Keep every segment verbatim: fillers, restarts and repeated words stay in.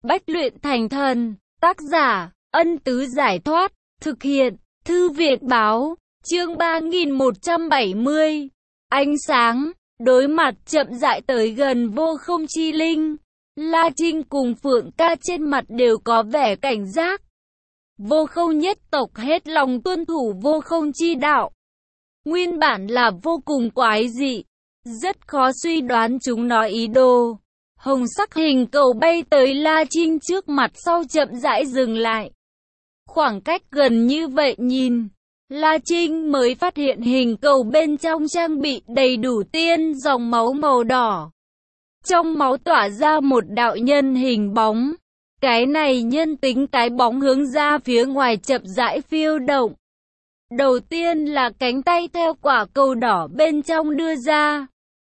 Bách luyện thành thần. Tác giả, Ân Tứ Giải Thoát. Thực hiện, Thư Việt Báo. Chương ba nghìn một trăm bảy mươi. Ánh sáng. Đối mặt chậm rãi tới gần Vô Không Chi Linh, La Trinh cùng Phượng Ca trên mặt đều có vẻ cảnh giác. Vô Không nhất tộc hết lòng tuân thủ Vô Không chi đạo. Nguyên bản là vô cùng quái dị, rất khó suy đoán chúng nó ý đồ. Hồng sắc hình cầu bay tới La Trinh trước mặt sau chậm rãi dừng lại. Khoảng cách gần như vậy nhìn, La Trinh mới phát hiện hình cầu bên trong trang bị đầy đủ tiên dòng máu màu đỏ. Trong máu tỏa ra một đạo nhân hình bóng. Cái này nhân tính cái bóng hướng ra phía ngoài chậm rãi phiêu động. Đầu tiên là cánh tay theo quả cầu đỏ bên trong đưa ra.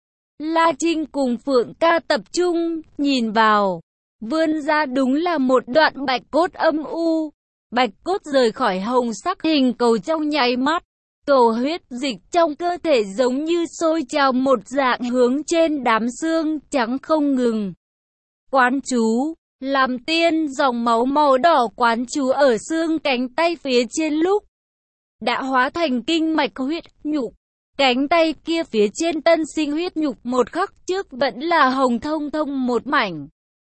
La Trinh cùng Phượng Ca tập trung, nhìn vào. Vươn ra đúng là một đoạn bạch cốt âm u. Bạch cốt rời khỏi hồng sắc hình cầu trong nháy mắt. Cầu huyết dịch trong cơ thể giống như sôi trào một dạng hướng trên đám xương trắng không ngừng. Quán chú, làm tiên dòng máu màu đỏ quán chú ở xương cánh tay phía trên lúc đã hóa thành kinh mạch huyết nhục. Cánh tay kia phía trên tân sinh huyết nhục một khắc trước vẫn là hồng thông thông một mảnh.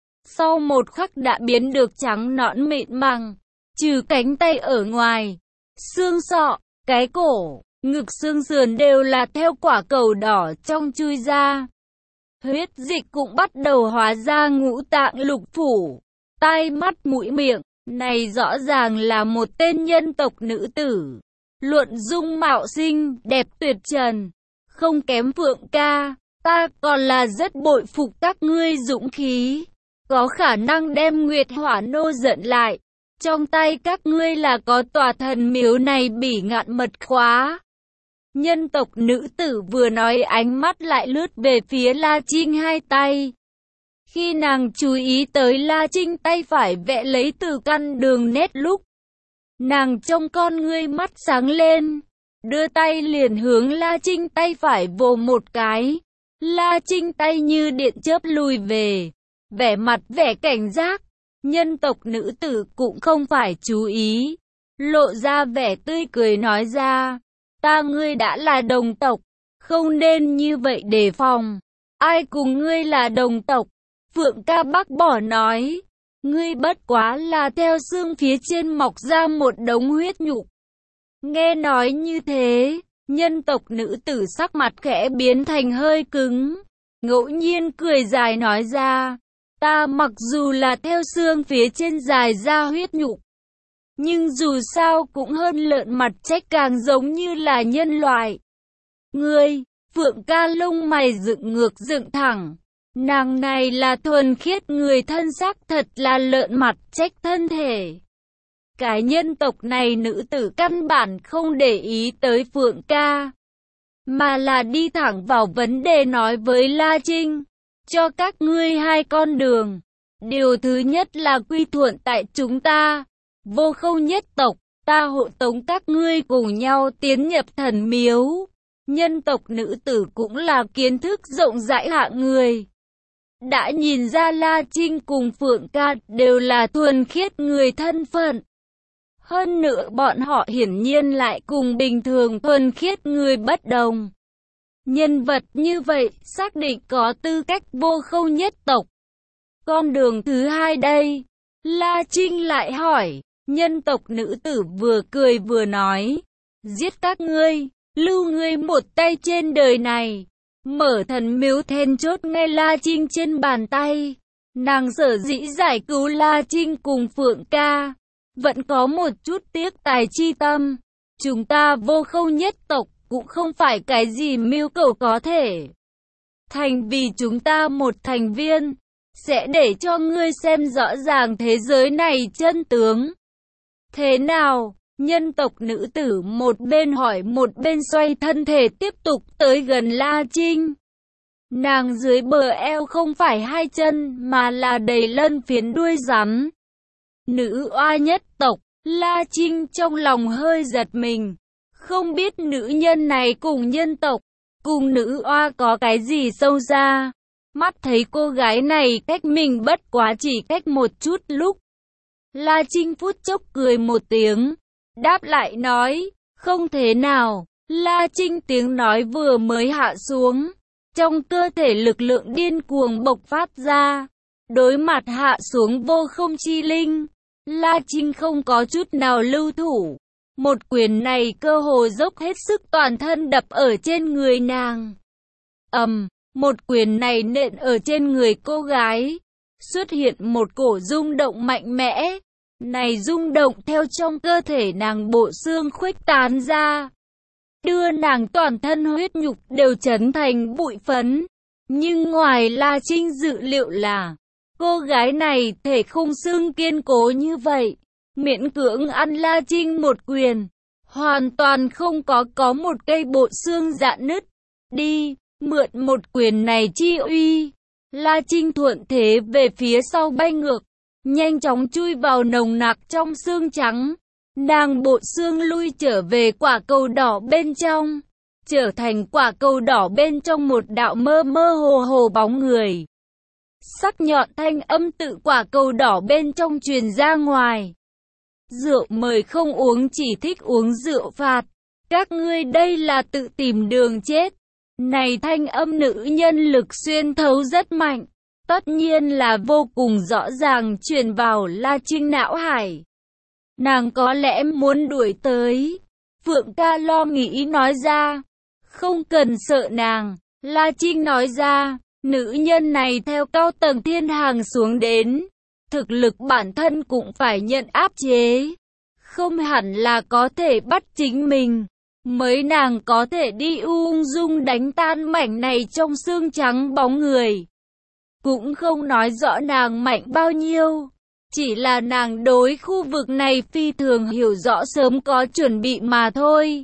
Sau một khắc đã biến được trắng nõn mịn màng. Trừ cánh tay ở ngoài, xương sọ, cái cổ, ngực xương sườn đều là theo quả cầu đỏ trong chui ra. Huyết dịch cũng bắt đầu hóa ra ngũ tạng lục phủ, tai mắt mũi miệng. Này rõ ràng là một tên nhân tộc nữ tử. Luận dung mạo xinh, đẹp tuyệt trần, không kém Phượng Ca. Ta còn là rất bội phục các ngươi dũng khí, có khả năng đem Nguyệt Hỏa Nô giận lại. Trong tay các ngươi là có tòa thần miếu này bỉ ngạn mật khóa. Nhân tộc nữ tử vừa nói ánh mắt lại lướt về phía La Trinh hai tay. Khi nàng chú ý tới La Trinh tay phải vẽ lấy từ căn đường nét lúc, nàng trong con ngươi mắt sáng lên, đưa tay liền hướng La Trinh tay phải vồ một cái. La Trinh tay như điện chớp lùi về, vẻ mặt vẻ cảnh giác. Nhân tộc nữ tử cũng không phải chú ý, lộ ra vẻ tươi cười nói ra, ta ngươi đã là đồng tộc, không nên như vậy đề phòng. Ai cùng ngươi là đồng tộc? Phượng Ca bác bỏ nói, ngươi bất quá là theo xương phía trên mọc ra một đống huyết nhục. Nghe nói như thế, nhân tộc nữ tử sắc mặt khẽ biến thành hơi cứng, ngẫu nhiên cười dài nói ra, ta mặc dù là theo xương phía trên dài ra huyết nhục, nhưng dù sao cũng hơn lợn mặt trách càng giống như là nhân loại. Ngươi, Phượng Ca lông mày dựng ngược dựng thẳng, nàng này là thuần khiết người thân xác thật là lợn mặt trách thân thể. Cái nhân tộc này nữ tử căn bản không để ý tới Phượng Ca, mà là đi thẳng vào vấn đề nói với La Trinh. Cho các ngươi hai con đường. Điều thứ nhất là quy thuận tại chúng ta, Vô Không nhất tộc. Ta hộ tống các ngươi cùng nhau tiến nhập thần miếu. Nhân tộc nữ tử cũng là kiến thức rộng rãi hạng người. Đã nhìn ra La Trinh cùng Phượng Ca đều là thuần khiết người thân phận. Hơn nữa bọn họ hiển nhiên lại cùng bình thường thuần khiết người bất đồng. Nhân vật như vậy xác định có tư cách Vô Không nhất tộc. Con đường thứ hai đây? La Trinh lại hỏi. Nhân tộc nữ tử vừa cười vừa nói, giết các ngươi, lưu ngươi một tay trên đời này. Mở thần miếu then chốt ngay La Trinh trên bàn tay. Nàng sở dĩ giải cứu La Trinh cùng Phượng Ca, vẫn có một chút tiếc tài chi tâm. Chúng ta Vô Không nhất tộc cũng không phải cái gì mưu cầu có thể thành, vì chúng ta một thành viên sẽ để cho ngươi xem rõ ràng thế giới này chân tướng. Thế nào? Nhân tộc nữ tử một bên hỏi một bên xoay thân thể tiếp tục tới gần La Trinh. Nàng dưới bờ eo không phải hai chân mà là đầy lân phiến đuôi rắn. Nữ oa nhất tộc. La Trinh trong lòng hơi giật mình. Không biết nữ nhân này cùng nhân tộc, cùng nữ oa có cái gì sâu xa, Mắt thấy cô gái này cách mình bất quá chỉ cách một chút lúc. La Trinh phút chốc cười một tiếng, đáp lại nói, không thế nào. La Trinh tiếng nói vừa mới hạ xuống, trong cơ thể lực lượng điên cuồng bộc phát ra. Đối mặt hạ xuống vô không chi linh, La Trinh không có chút nào lưu thủ. Một quyền này cơ hồ dốc hết sức toàn thân đập ở trên người nàng. Ầm, một quyền này nện ở trên người cô gái. Xuất hiện một cổ rung động mạnh mẽ. Này rung động theo trong cơ thể nàng bộ xương khuếch tán ra. Đưa nàng toàn thân huyết nhục đều chấn thành bụi phấn. Nhưng ngoài La Trinh dự liệu là, cô gái này thể khung xương kiên cố như vậy. Miễn cưỡng ăn La Trinh một quyền. Hoàn toàn không có có một cây bộ xương rạn nứt. Đi, mượn một quyền này chi uy. La Trinh thuận thế về phía sau bay ngược. Nhanh chóng chui vào nồng nặc trong xương trắng. Nàng bộ xương lui trở về quả cầu đỏ bên trong. Trở thành quả cầu đỏ bên trong một đạo mơ mơ hồ hồ bóng người. Sắc nhọn thanh âm tự quả cầu đỏ bên trong truyền ra ngoài. Rượu mời không uống, chỉ thích uống rượu phạt. Các ngươi đây là tự tìm đường chết. Này thanh âm nữ nhân lực xuyên thấu rất mạnh. Tất nhiên là vô cùng rõ ràng truyền vào La Trinh não hải. Nàng có lẽ muốn đuổi tới. Phượng ca lo nghĩ nói ra. Không cần sợ nàng. La Trinh nói ra. Nữ nhân này theo cao tầng thiên hàng xuống đến. Thực lực bản thân cũng phải nhận áp chế. Không hẳn là có thể bắt chính mình. Mới nàng có thể đi ung dung đánh tan mảnh này trong xương trắng bóng người. Cũng không nói rõ nàng mạnh bao nhiêu. Chỉ là nàng đối khu vực này phi thường hiểu rõ, sớm có chuẩn bị mà thôi.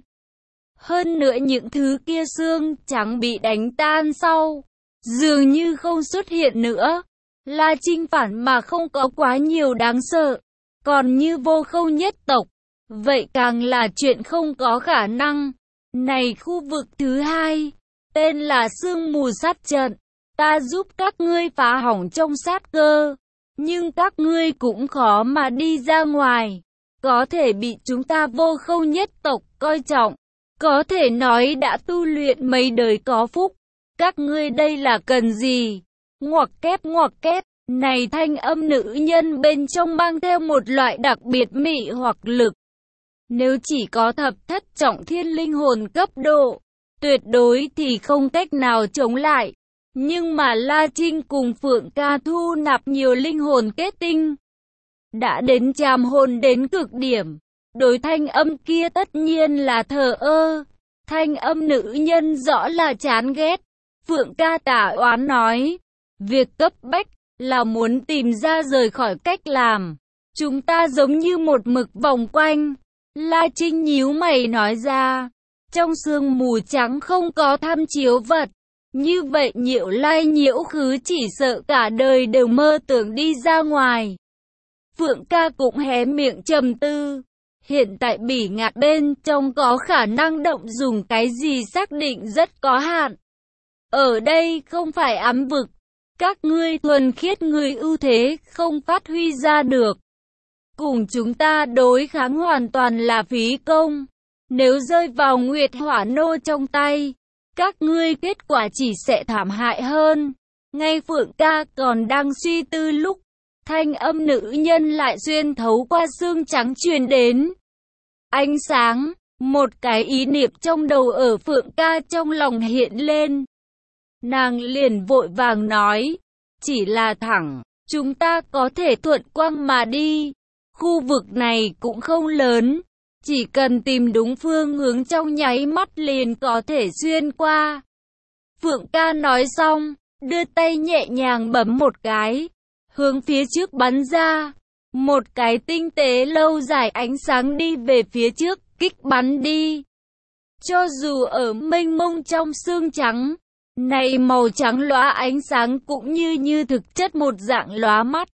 Hơn nữa những thứ kia xương trắng bị đánh tan sau, dường như không xuất hiện nữa. La Trinh phản mà không có quá nhiều đáng sợ. Còn như vô không nhất tộc, vậy càng là chuyện không có khả năng. Này khu vực thứ hai, tên là sương mù sát trận. Ta giúp các ngươi phá hỏng trong sát cơ. Nhưng các ngươi cũng khó mà đi ra ngoài. Có thể bị chúng ta vô không nhất tộc coi trọng. Có thể nói đã tu luyện mấy đời có phúc. Các ngươi đây là cần gì? Ngoặc kép ngoặc kép. Này thanh âm nữ nhân bên trong mang theo một loại đặc biệt mị hoặc lực. Nếu chỉ có thập thất trọng thiên linh hồn cấp độ, tuyệt đối thì không cách nào chống lại. Nhưng mà La Trinh cùng Phượng ca thu nạp nhiều linh hồn kết tinh. Đã đến tràm hồn đến cực điểm. Đối thanh âm kia tất nhiên là thờ ơ. Thanh âm nữ nhân rõ là chán ghét. Phượng ca tả oán nói. Việc cấp bách là muốn tìm ra rời khỏi cách làm. Chúng ta giống như một mực vòng quanh. La Trinh nhíu mày nói ra. Trong sương mù trắng không có tham chiếu vật. Như vậy Nhiễu Lai Nhiễu Khứ chỉ sợ cả đời đều mơ tưởng đi ra ngoài. Phượng ca cũng hé miệng trầm tư. Hiện tại bỉ ngạn bên trong có khả năng động dùng cái gì xác định rất có hạn. Ở đây không phải ám vực. Các ngươi thuần khiết người ưu thế không phát huy ra được. Cùng chúng ta đối kháng hoàn toàn là phí công. Nếu rơi vào Nguyệt Hỏa Nô trong tay, các ngươi kết quả chỉ sẽ thảm hại hơn. Ngay Phượng ca còn đang suy tư lúc, thanh âm nữ nhân lại xuyên thấu qua xương trắng truyền đến. Ánh sáng, một cái ý niệm trong đầu ở Phượng ca trong lòng hiện lên. Nàng liền vội vàng nói, chỉ là thẳng, chúng ta có thể thuận quang mà đi. Khu vực này cũng không lớn, chỉ cần tìm đúng phương hướng trong nháy mắt liền có thể xuyên qua. Phượng ca nói xong, đưa tay nhẹ nhàng bấm một cái, hướng phía trước bắn ra. Một cái tinh tế lâu dài ánh sáng đi về phía trước, kích bắn đi. Cho dù ở mênh mông trong xương trắng, này màu trắng lóa ánh sáng cũng như như thực chất một dạng lóa mắt.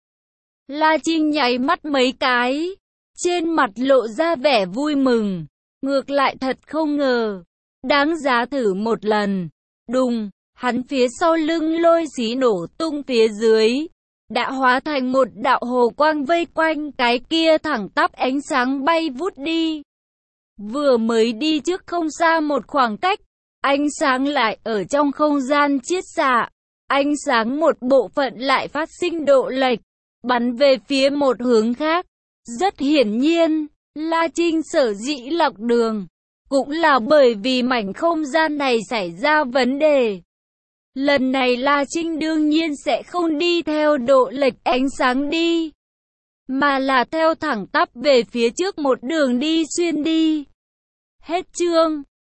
La Trinh nháy mắt mấy cái, trên mặt lộ ra vẻ vui mừng. Ngược lại thật không ngờ, đáng giá thử một lần. Đùng, Hắn phía sau lưng lôi xí nổ tung phía dưới, đã hóa thành một đạo hồ quang vây quanh cái kia thẳng tắp ánh sáng bay vút đi. Vừa mới đi trước không xa một khoảng cách, ánh sáng lại ở trong không gian chiết xạ. Ánh sáng một bộ phận lại phát sinh độ lệch, bắn về phía một hướng khác. Rất hiển nhiên, La Trinh sở dĩ lạc đường, cũng là bởi vì mảnh không gian này xảy ra vấn đề. Lần này La Trinh đương nhiên sẽ không đi theo độ lệch ánh sáng đi, mà là theo thẳng tắp về phía trước một đường đi xuyên đi. Hết chương.